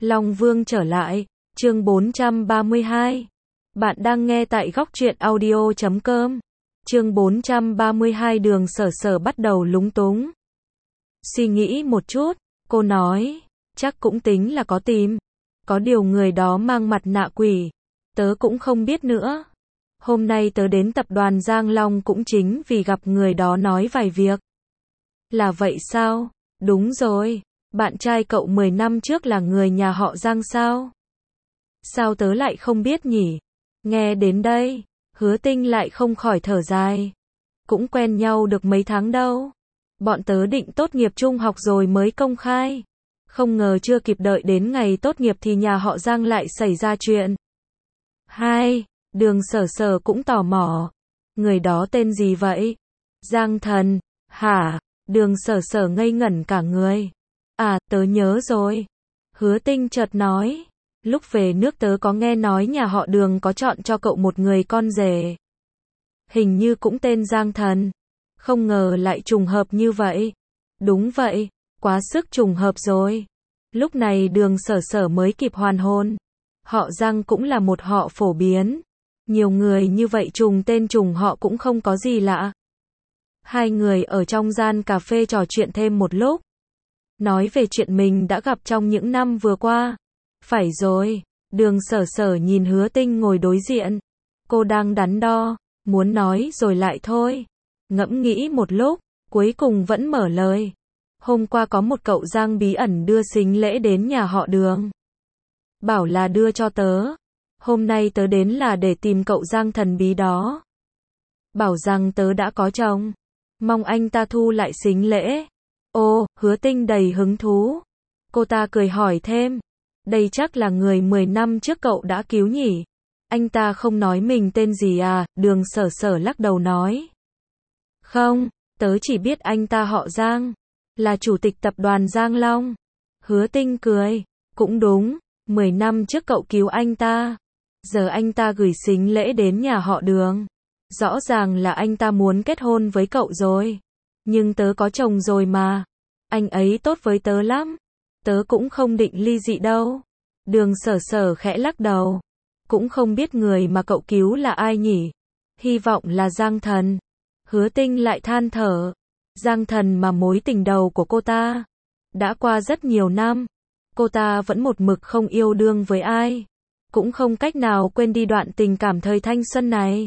Long Vương trở lại, chương 432. Bạn đang nghe tại góc truyện audio.com. Chương 432 Đường Sở Sở bắt đầu lúng túng. Suy nghĩ một chút, cô nói, chắc cũng tính là có tìm. Có điều người đó mang mặt nạ quỷ, tớ cũng không biết nữa. Hôm nay tớ đến tập đoàn Giang Long cũng chính vì gặp người đó nói vài việc. Là vậy sao? Đúng rồi, bạn trai cậu 10 năm trước là người nhà họ Giang sao? Sao tớ lại không biết nhỉ? Nghe đến đây, Hứa Tinh lại không khỏi thở dài. Cũng quen nhau được mấy tháng đâu. Bọn tớ định tốt nghiệp trung học rồi mới công khai. Không ngờ chưa kịp đợi đến ngày tốt nghiệp thì nhà họ Giang lại xảy ra chuyện. Đường Sở Sở cũng tò mò. Người đó tên gì vậy? Giang Thần, hả? Đường Sở Sở ngây ngẩn cả người. À, tớ nhớ rồi. Hứa Tinh chợt nói. Lúc về nước tớ có nghe nói nhà họ Đường có chọn cho cậu một người con rể. Hình như cũng tên Giang Thần. Không ngờ lại trùng hợp như vậy. Đúng vậy, quá sức trùng hợp rồi. Lúc này Đường Sở Sở mới kịp hoàn hồn. Họ Giang cũng là một họ phổ biến. Nhiều người như vậy trùng tên trùng họ cũng không có gì lạ. Hai người ở trong gian cà phê trò chuyện thêm một lúc. Nói về chuyện mình đã gặp trong những năm vừa qua. Phải rồi, Đường Sở Sở nhìn Hứa Tinh ngồi đối diện. Cô đang đắn đo, muốn nói rồi lại thôi. Ngẫm nghĩ một lúc, cuối cùng vẫn mở lời. Hôm qua có một cậu Giang bí ẩn đưa sính lễ đến nhà họ Đường. Bảo là đưa cho tớ. Hôm nay tớ đến là để tìm cậu Giang thần bí đó. Bảo rằng tớ đã có chồng. Mong anh ta thu lại sính lễ. Ồ, Hứa Tinh đầy hứng thú. Cô ta cười hỏi thêm. Đây chắc là người 10 năm trước cậu đã cứu nhỉ? Anh ta không nói mình tên gì à? Đường Sở Sở lắc đầu nói. Không, tớ chỉ biết anh ta họ Giang. Là chủ tịch tập đoàn Giang Long. Hứa Tinh cười. Cũng đúng, 10 năm trước cậu cứu anh ta. Giờ anh ta gửi sính lễ đến nhà họ Đường. Rõ ràng là anh ta muốn kết hôn với cậu rồi. Nhưng tớ có chồng rồi mà. Anh ấy tốt với tớ lắm. Tớ cũng không định ly dị đâu. Đường Sở Sở khẽ lắc đầu. Cũng không biết người mà cậu cứu là ai nhỉ? Hy vọng là Giang Thần. Hứa Tinh lại than thở. Giang Thần mà mối tình đầu của cô ta. Đã qua rất nhiều năm. Cô ta vẫn một mực không yêu đương với ai. Cũng không cách nào quên đi đoạn tình cảm thời thanh xuân này.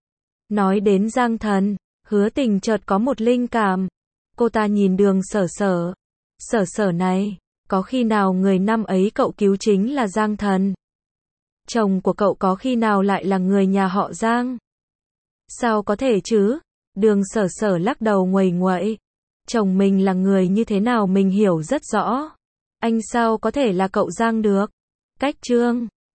Nói đến Giang Thần, Hứa Tình chợt có một linh cảm. Cô ta nhìn Đường Sở Sở. Sở Sở này, có khi nào người năm ấy cậu cứu chính là Giang Thần? Chồng của cậu có khi nào lại là người nhà họ Giang? Sao có thể chứ? Đường Sở Sở lắc đầu nguầy nguậy. Chồng mình là người như thế nào mình hiểu rất rõ. Anh sao có thể là cậu Giang được? Cách chương